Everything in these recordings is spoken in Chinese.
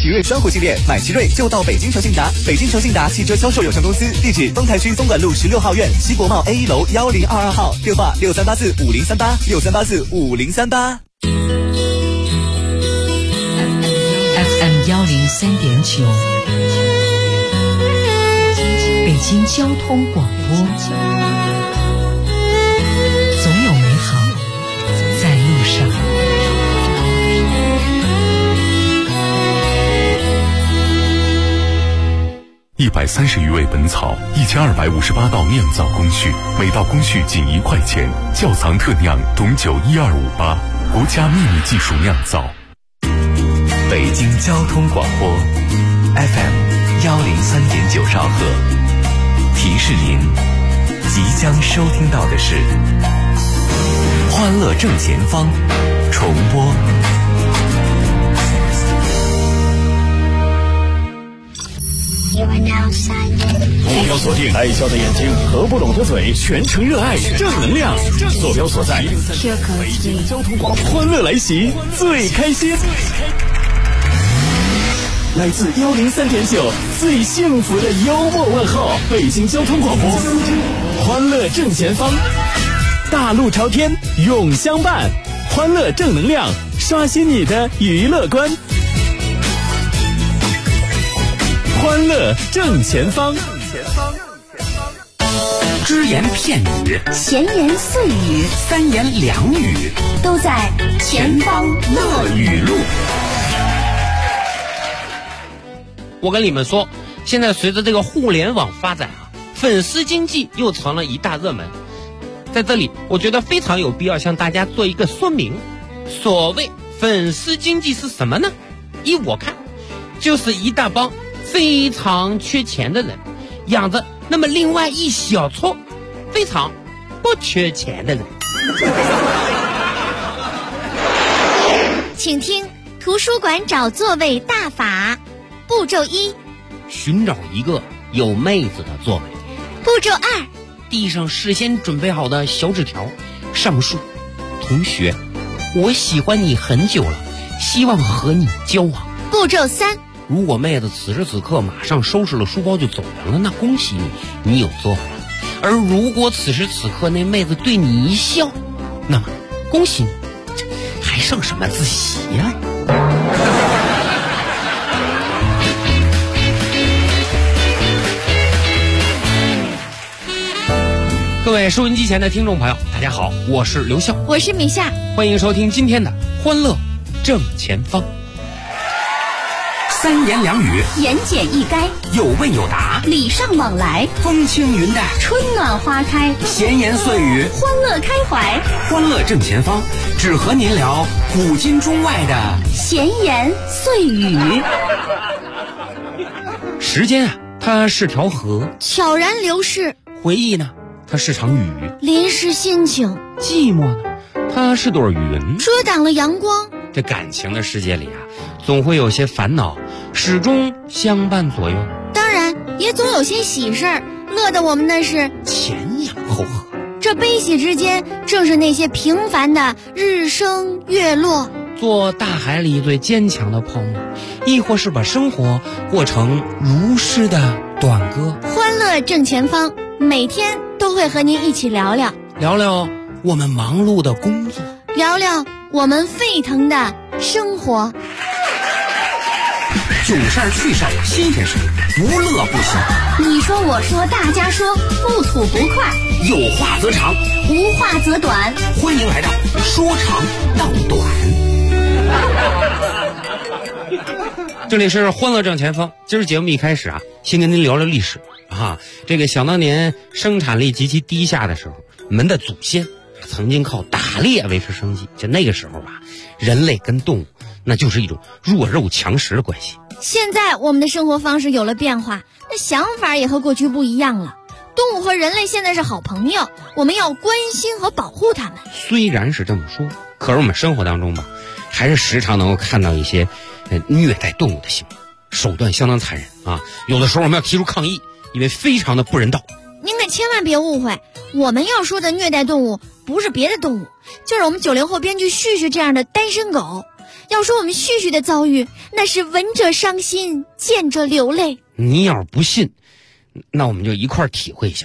奇瑞双虎系列，买奇瑞就到北京诚信达。北京诚信达汽车销售有限公司，地址丰台区东莞路16号院西国贸 A1楼1022号，电话63845038，63845038。 FM 103.9，北京交通广播，总有美好在路上。 130余味本草，1258道酿造工序，每道工序仅1块钱。窖藏特酿董酒12588，国家秘密技术酿造。 北京交通广播 FM 103.9兆赫，提示您即将收听到的是欢乐正前方重播。 目标锁定爱笑的眼睛和不拢的嘴，全程热爱正能量。坐标所在北京交通广播，欢乐来袭最开心。来自103.9最幸福的幽默问候，北京交通广播，欢乐正前方，大路朝天永相伴，欢乐正能量，刷新你的娱乐观。欢乐正前方， 只言片语， 闲言碎语， 三言两语， 都在前方乐语录。 我跟你们说，现在随着这个互联网发展啊，粉丝经济又成了一大热门。在这里，我觉得非常有必要向大家做一个说明。所谓粉丝经济是什么呢？依我看，就是一大帮非常缺钱的人养着那么另外一小撮非常不缺钱的人。 请听图书馆找座位大法。步骤1， 寻找一个有妹子的座位。 步骤2， 递上事先准备好的小纸条，上书：同学，我喜欢你很久了，希望和你交往。 步骤3， 如果妹子此时此刻马上收拾了书包就走人了，那恭喜你，你有座位了。而如果此时此刻那妹子对你一笑，那么恭喜你，还剩什么自习呀？各位收音机前的听众朋友，大家好，我是刘笑， 我是米夏， 欢迎收听今天的欢乐正前方。三言两语， 言简意赅， 有问有答， 礼尚往来， 风轻云淡， 春暖花开， 闲言碎语， 欢乐开怀。 欢乐正前方，只和您聊古今中外的闲言碎语。 时间啊，它是条河， 悄然流逝； 回忆呢，它是场雨， 淋湿心情； 寂寞呢，它是朵云， 遮挡了阳光。 这感情的世界里啊，总会有些烦恼始终相伴左右， 当然也总有些喜事儿，乐得我们那是前仰后合。 这悲喜之间，正是那些平凡的日升月落。 做大海里最坚强的泡沫，亦或是把生活过成如诗的短歌。 欢乐正前方，每天都会和您一起聊聊我们忙碌的工作， 聊聊我们沸腾的生活。 囧事儿趣事儿新鲜事儿，无乐不行。 你说我说大家说，不吐不快， 有话则长， 无话则短。 欢迎来到说长道短。这里是欢乐正前方，今儿节目一开始啊，先跟您聊聊历史啊。这个想当年生产力极其低下的时候，我们的祖先曾经靠打猎维持生计。就那个时候吧，人类跟动物那就是一种弱肉强食的关系。 现在我们的生活方式有了变化，那想法也和过去不一样了。动物和人类现在是好朋友，我们要关心和保护它们。 虽然是这么说，可是我们生活当中吧，还是时常能够看到一些虐待动物的行为，手段相当残忍啊！有的时候我们要提出抗议，因为非常的不人道。 您可千万别误会，我们要说的虐待动物不是别的动物，就是我们90后编剧旭旭这样的单身狗。 要说我们旭旭的遭遇，那是闻者伤心，见者流泪。 你要是不信，那我们就一块儿体会一下。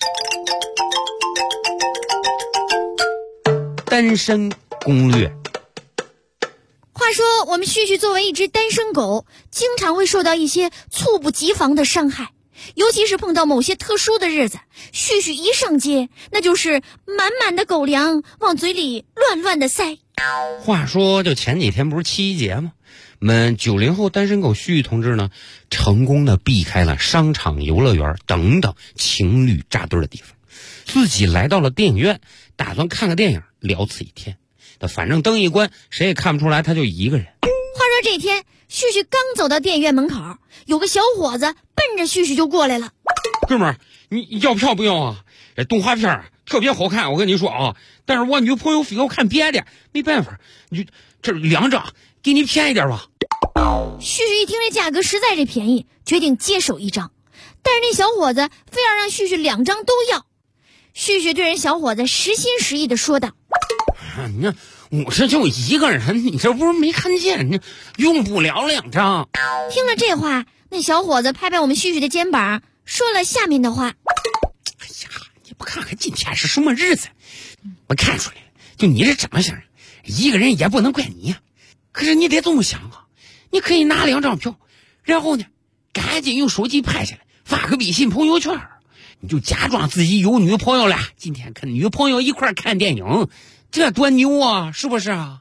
单身攻略。 话说我们旭旭作为一只单身狗，经常会受到一些猝不及防的伤害，尤其是碰到某些特殊的日子，旭旭一上街，那就是满满的狗粮往嘴里乱乱的塞。 话说就前几天不是七夕节吗？我们90后单身狗旭旭同志呢，成功的避开了商场、游乐园等等情侣扎堆的地方，自己来到了电影院，打算看个电影，聊此一天。反正灯一关，谁也看不出来他就一个人。 话说这天，旭旭刚走到电影院门口，有个小伙子奔着旭旭就过来了。 哥们儿，你要票不要啊？这动画片啊特别好看，我跟你说啊，但是我女朋友非要看别的，没办法，你就这2张，给你便宜点吧。 旭旭一听这价格实在是便宜，决定接手1张，但是那小伙子非要让旭旭2张都要。旭旭对人小伙子实心实意的说道： 你看我这就一个人，你这不是没看见，你用不了2张。 听了这话，那小伙子拍拍我们旭旭的肩膀，说了下面的话： 哎呀，你不看看今天是什么日子？我看出来了，就你这长相，一个人也不能怪你呀。可是你得这么想啊，你可以拿2张票，然后呢，赶紧用手机拍下来，发个微信朋友圈，你就假装自己有女朋友了，今天跟女朋友一块看电影，这多牛啊，是不是啊？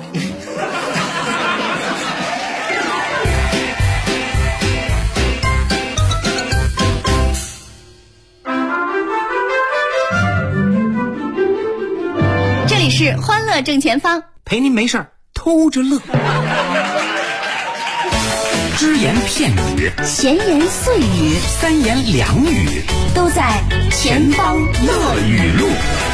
这里是欢乐正前方， 陪您没事儿偷着乐。只言片语， 闲言碎语， 三言两语， 都在前方乐语录。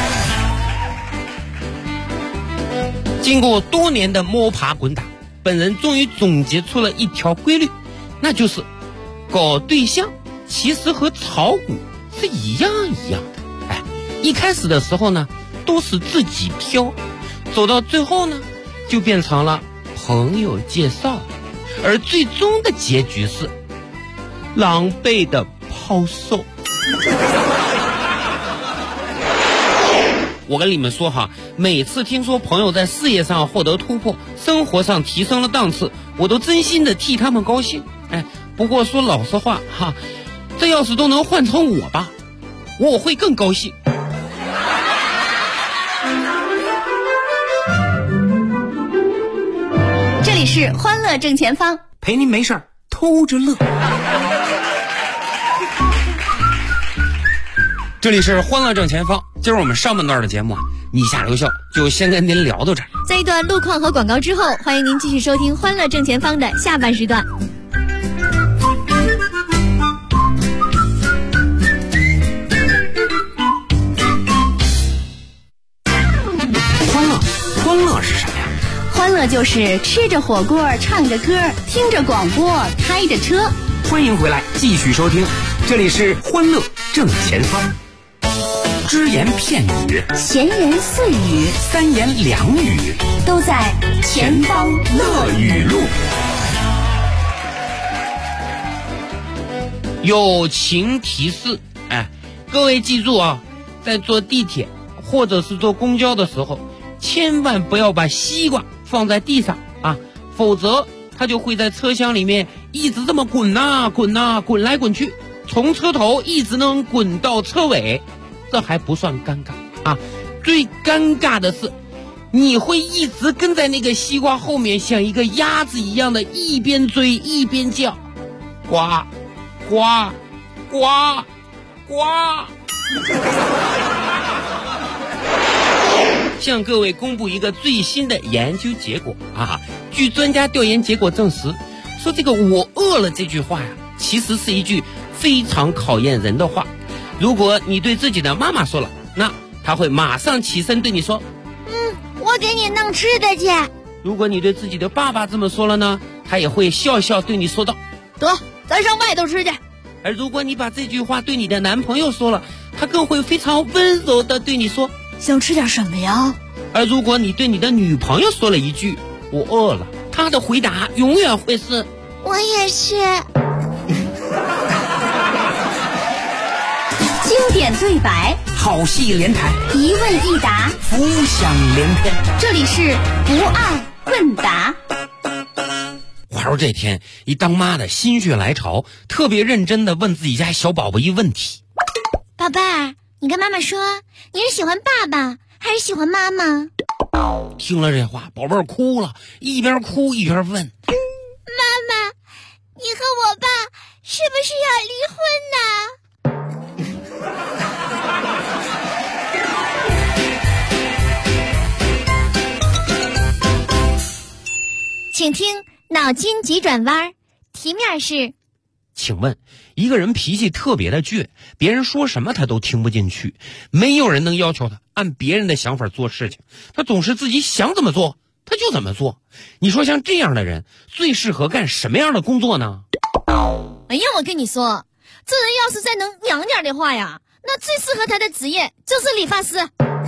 经过多年的摸爬滚打，本人终于总结出了一条规律，那就是搞对象其实和炒股是一样的。一开始的时候呢，都是自己挑，走到最后呢，就变成了朋友介绍，而最终的结局是狼狈的抛售。我跟你们说哈，每次听说朋友在事业上获得突破，生活上提升了档次，我都真心的替他们高兴。不过说老实话哈，这要是都能换成我吧，我会更高兴。 这里是欢乐正前方， 陪您没事儿偷着乐。 这里是欢乐正前方，今儿我们上半段的节目啊，你下留笑就先跟您聊到这儿。 在一段路况和广告之后，欢迎您继续收听欢乐正前方的下半时段。 欢乐是什么呀？ 欢乐就是吃着火锅，唱着歌，听着广播，开着车。 欢迎回来，继续收听，这里是欢乐正前方。只言片语， 闲言碎语， 三言两语， 都在前方乐语录。 友情提示，各位记住啊，在坐地铁或者是坐公交的时候，千万不要把西瓜放在地上啊，否则它就会在车厢里面一直这么滚啊滚啊滚来滚去，从车头一直能滚到车尾。这还不算尴尬啊，最尴尬的是你会一直跟在那个西瓜后面，像一个鸭子一样的一边追一边叫，呱呱呱呱。向各位公布一个最新的研究结果啊！据专家调研结果证实，说这个我饿了这句话呀，其实是一句非常考验人的话。如果你对自己的妈妈说了，那她会马上起身对你说， 我给你弄吃的去。 如果你对自己的爸爸这么说了呢，他也会笑笑对你说道， 得，咱上外头吃去。 而如果你把这句话对你的男朋友说了，他更会非常温柔的对你说， 想吃点什么呀？ 而如果你对你的女朋友说了一句我饿了。他的回答永远会是我也是。 经典对白， 好戏连台， 一问一答， 浮想联翩。 这里是不二问答。 话说这天，一当妈的心血来潮，特别认真地问自己家小宝宝一问题： 宝贝儿，你跟妈妈说，你是喜欢爸爸还是喜欢妈妈？ 听了这话，宝贝儿哭了，一边哭一边问： 妈妈，你和我爸是不是要离婚呢？请听脑筋急转弯，题面是： 请问，一个人脾气特别的倔，别人说什么他都听不进去，没有人能要求他按别人的想法做事情，他总是自己想怎么做他就怎么做。你说像这样的人最适合干什么样的工作呢？ 哎呀，我跟你说，这人要是再能娘点的话呀，那最适合他的职业就是理发师。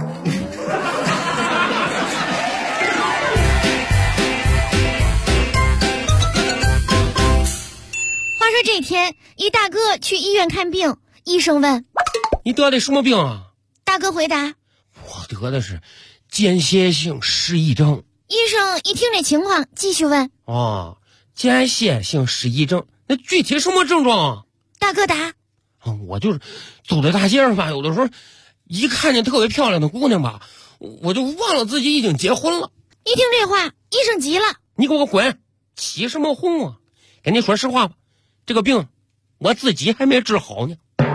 话说这天，一大哥去医院看病，医生问： 你得的什么病啊？ 大哥回答： 我得的是间歇性失忆症。 医生一听这情况，继续问： 哦，间歇性失忆症，那具体什么症状啊？ 大哥答： 我就是走在大街上吧，有的时候一看见特别漂亮的姑娘吧，我就忘了自己已经结婚了。 一听这话，医生急了： 你给我滚，起什么哄啊？跟你说实话吧，这个病我自己还没治好呢。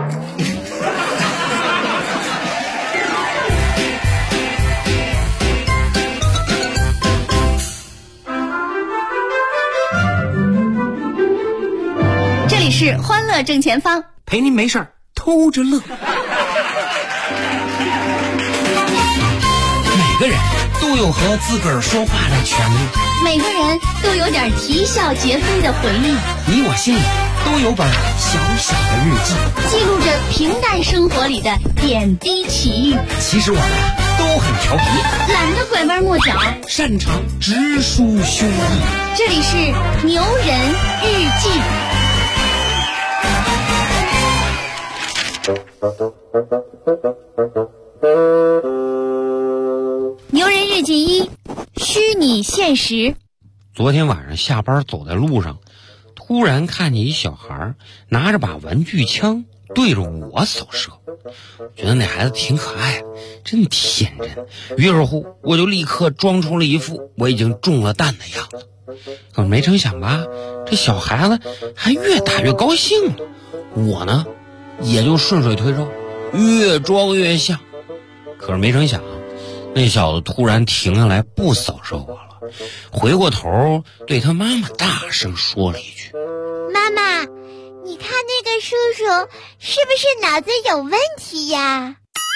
这里是欢乐正前方， 陪您没事儿偷着乐。 每个人都有和自个儿说话的权利， 每个人都有点啼笑皆非的回忆， 你我心里都有本小小的日记， 记录着平淡生活里的点滴奇遇。 其实我们都很调皮， 懒得拐弯抹角， 擅长直抒胸臆。 这里是牛人日记。 牛人日记一，虚拟现实。 昨天晚上下班走在路上，突然看见一小孩拿着把玩具枪对着我扫射，觉得那孩子挺可爱，真天真。于是乎，我就立刻装出了一副我已经中了弹的样子。可没成想吧，这小孩子还越打越高兴了，我呢也就顺水推舟，越装越像。可是没成想，那小子突然停下来不扫射我了，回过头对他妈妈大声说了一句： 妈妈，你看那个叔叔是不是脑子有问题呀？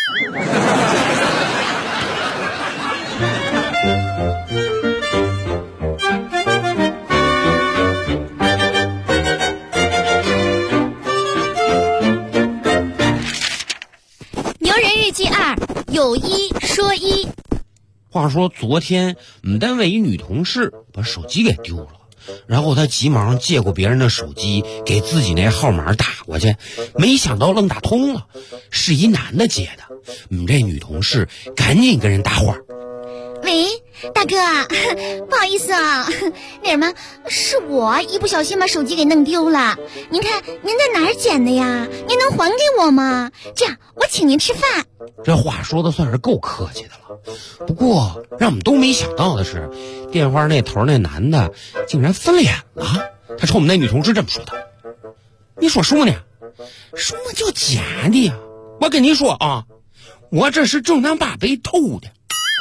牛人日记二，有一说一。 话说昨天我们单位一女同事把手机给丢了，然后她急忙借过别人的手机给自己那号码打过去，没想到愣打通了，是一男的接的。我们这女同事赶紧跟人搭话： 喂，大哥啊，不好意思啊，那什么，是我一不小心把手机给弄丢了。您看您在哪儿捡的呀？您能还给我吗？这样我请您吃饭。 这话说的算是够客气的了。不过让我们都没想到的是，电话那头那男的竟然翻脸了。他冲我们那女同事这么说的：你说什么呢？什么叫假的呀？我跟你说啊，我这是正当把被偷的。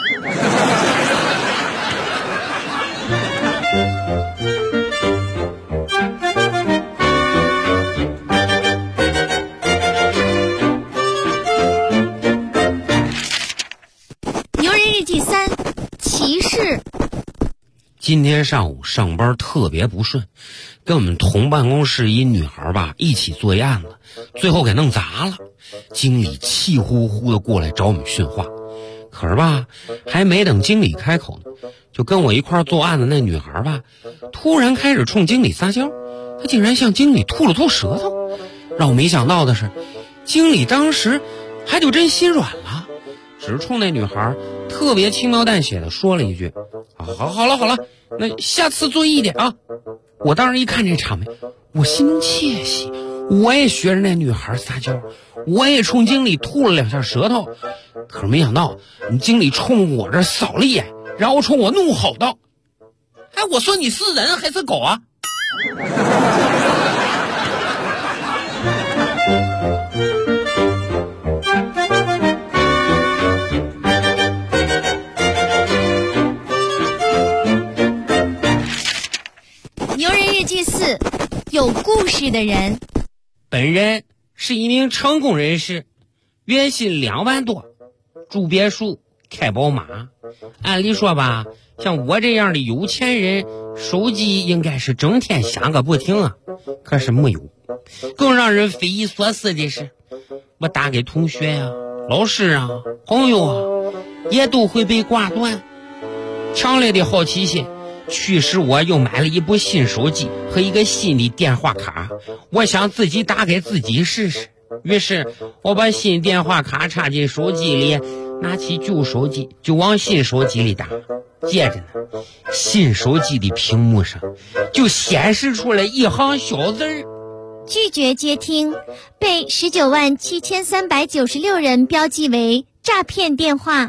牛人日记三，骑士。 今天上午上班特别不顺，跟我们同办公室一女孩吧一起做一案子，最后给弄砸了。经理气呼呼的过来找我们训话，可是吧还没等经理开口呢， 就跟我一块做案的那女孩吧，突然开始冲经理撒娇，她竟然向经理吐了吐舌头。让我没想到的是，经理当时还就真心软了，只冲那女孩特别轻描淡写的说了一句：好了，那下次注意一点啊。我当时一看这场面，我心中窃喜，我也学着那女孩撒娇，我也冲经理吐了2下舌头。可是没想到经理冲我这扫了一眼，然后冲我怒吼道：我说你是人还是狗啊？ 牛人日记4，有故事的人。 本人是一名成功人士，月薪2万多，住别墅，开宝马。按理说吧，像我这样的有钱人，手机应该是整天响个不停啊。可是没有。更让人匪夷所思的是，我打给同学啊、老师啊、朋友啊，也都会被挂断。强烈的好奇心驱使我又买了一部新手机和一个新的电话卡，我想自己打给自己试试。于是我把新电话卡插进手机里，拿起旧手机就往新手机里打。接着呢，新手机的屏幕上就显示出了一行小字儿： 拒绝接听，被197396人标记为诈骗电话。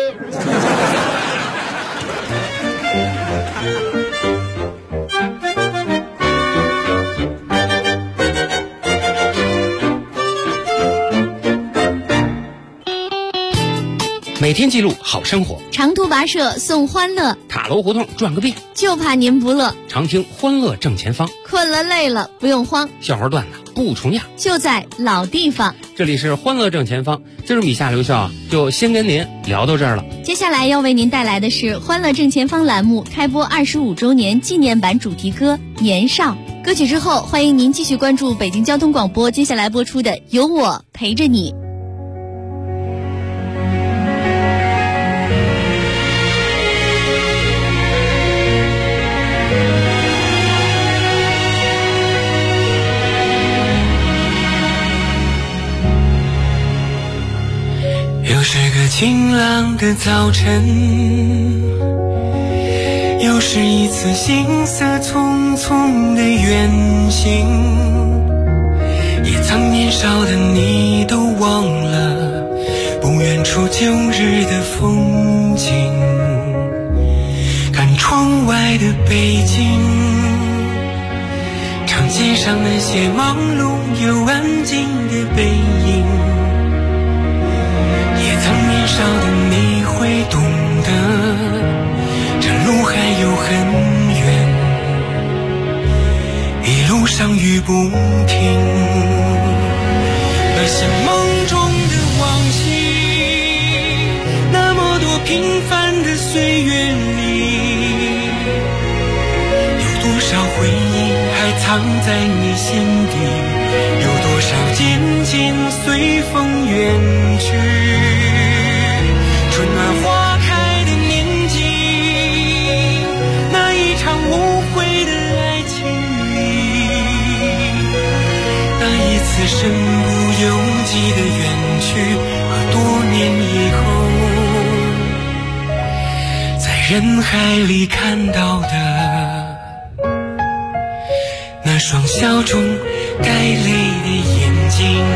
每天记录好生活， 长途跋涉送欢乐， 塔楼胡同转个遍， 就怕您不乐。 常听欢乐正前方， 困了累了不用慌， 笑话段子不重样， 就在老地方。 这里是欢乐正前方，今儿米夏留校就先跟您聊到这儿了。 接下来要为您带来的是欢乐正前方栏目开播25周年纪念版主题歌《年少》。歌曲之后，欢迎您继续关注北京交通广播接下来播出的《有我陪着你》。 又是个晴朗的早晨，又是一次行色匆匆的远行，也曾年少的你都忘了不远处旧日的风景。看窗外的北京，长街上那些忙碌又安静的背影，曾年少的你会懂得，这路还有很远，一路上雨不停。那些梦中的往昔，那么多平凡的岁月里，有多少回忆还藏在你心底，有多少渐渐随风远去。春暖花开的年纪，那一场无悔的爱情里，那一次身不由己的远去，和多年以后在人海里看到的那双笑中带泪的眼睛。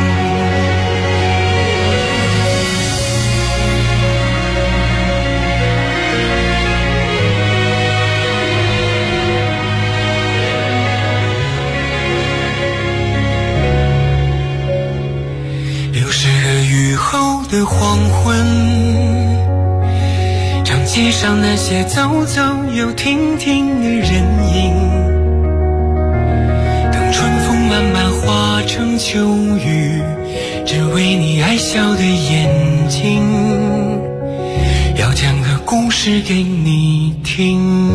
的黄昏，长街上那些走走又停停的人影，等春风慢慢化成秋雨，只为你爱笑的眼睛，要讲个故事给你听。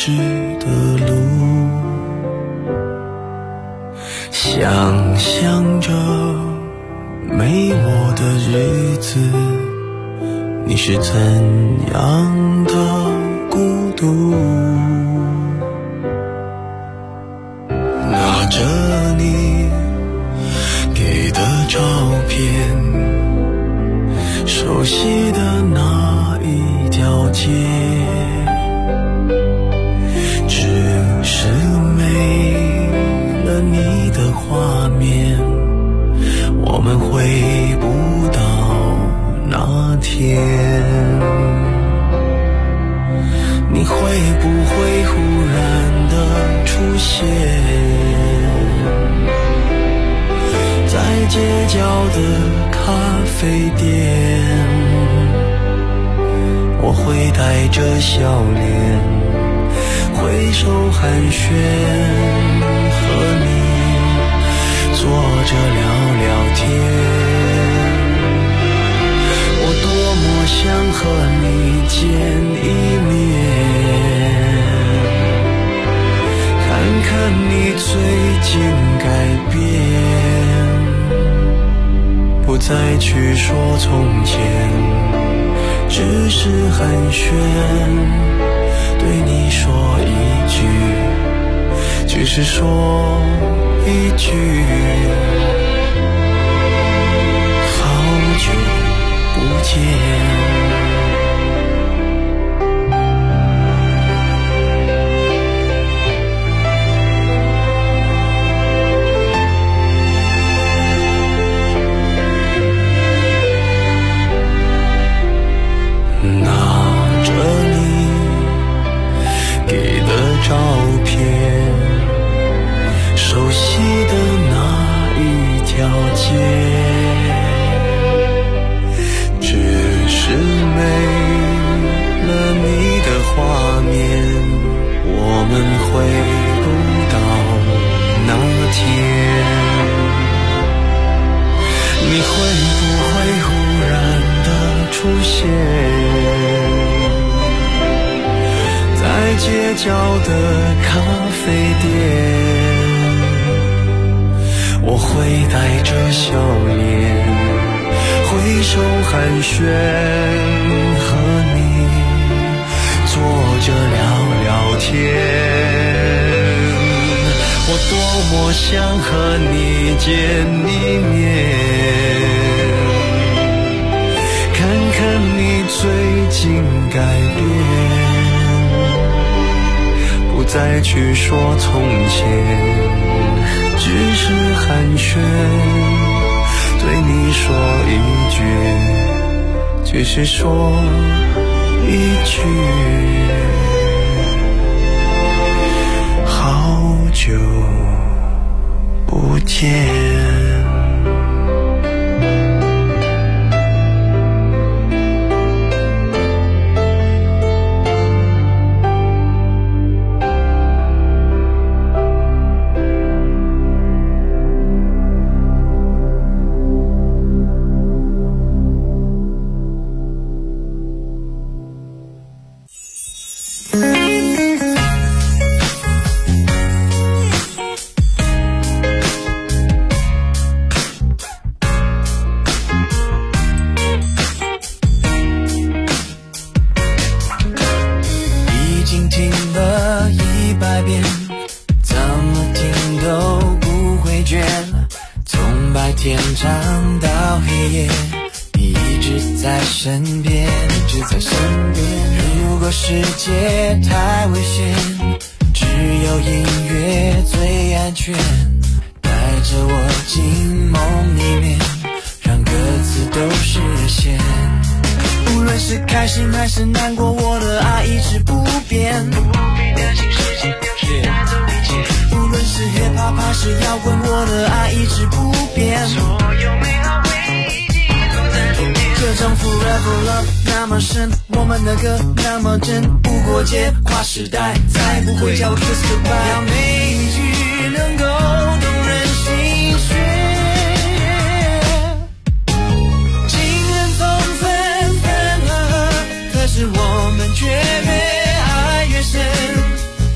识的路，想象着没我的日子，你是怎样的孤独？拿着你给的照片，熟悉的那一条街，只是没了你的画面，我们回不到那天。你会不会忽然的出现在街角的咖啡店？我会带着笑脸挥手寒暄，和你坐着聊聊天。我多么想和你见一面，看看你最近改变，不再去说从前，只是寒暄，对你说一句，只是说一句，好久不见。照片，熟悉的那一条街，只是没了你的画面，我们回不到那天。你会不会忽然的出现在街角的咖啡店？我会带着笑脸挥手寒暄，和你坐着聊聊天。我多么想和你见一面，看看你最近改变，不再去说从前，只是寒暄，对你说一句，只是说一句，好久不见。 还是难过，我的爱一直不变，不必担心时间流逝带走一切。无论是 hiphop 还是摇滚，我的爱一直不变，所有美好回忆记录在里面。这种 forever love 那么深，我们的歌那么真，不过界跨时代，再不会叫 kiss goodbye。要每一句能够动人心弦，情人总分分合合，可是我们却越爱越深。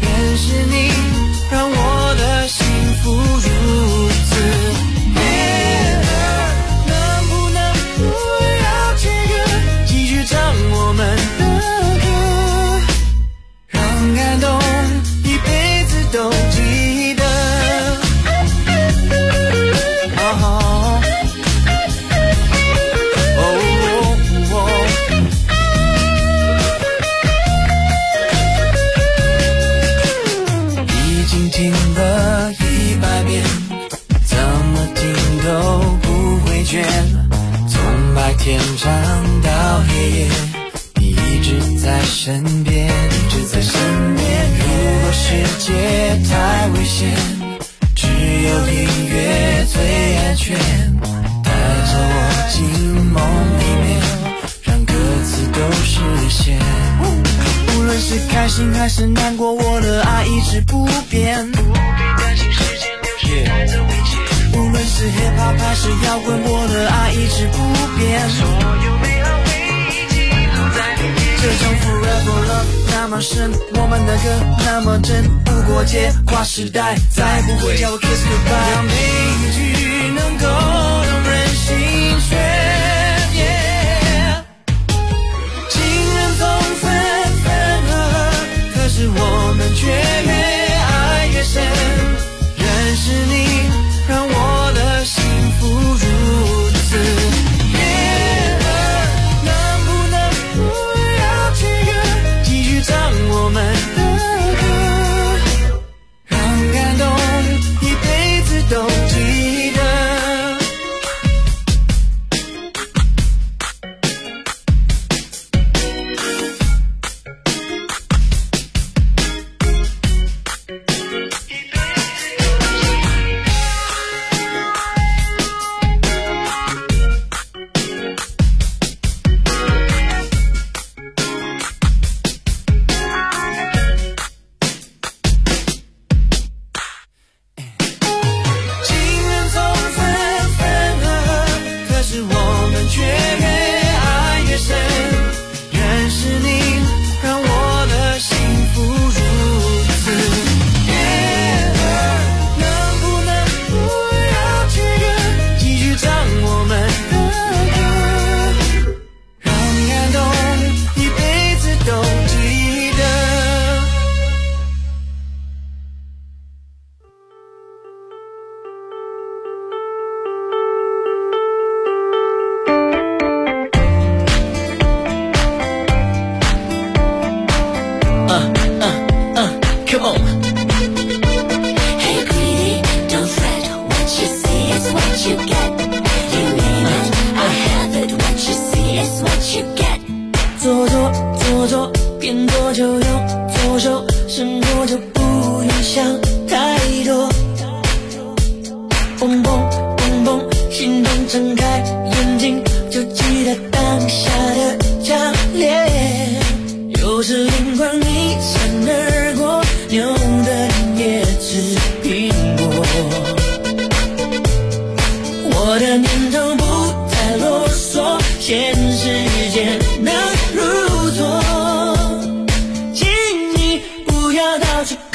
界太危险，只有音乐最安全，带着我进梦里面，让歌词都实现。无论是开心还是难过，我的爱一直不变，不必担心时间流逝带走一切。无论是 hiphop 还是摇滚，我的爱一直不变，所有美好回忆记录在里面。这种 forever love 那么深，我们的歌那么真，不过界跨时代，再不会叫我 kiss goodbye。让每一句能够动人心弦。可是我们却越爱越深，认识你让我的幸福如此悦耳。能不能不要这个继续唱我们的歌，让感动一辈子都记得。到处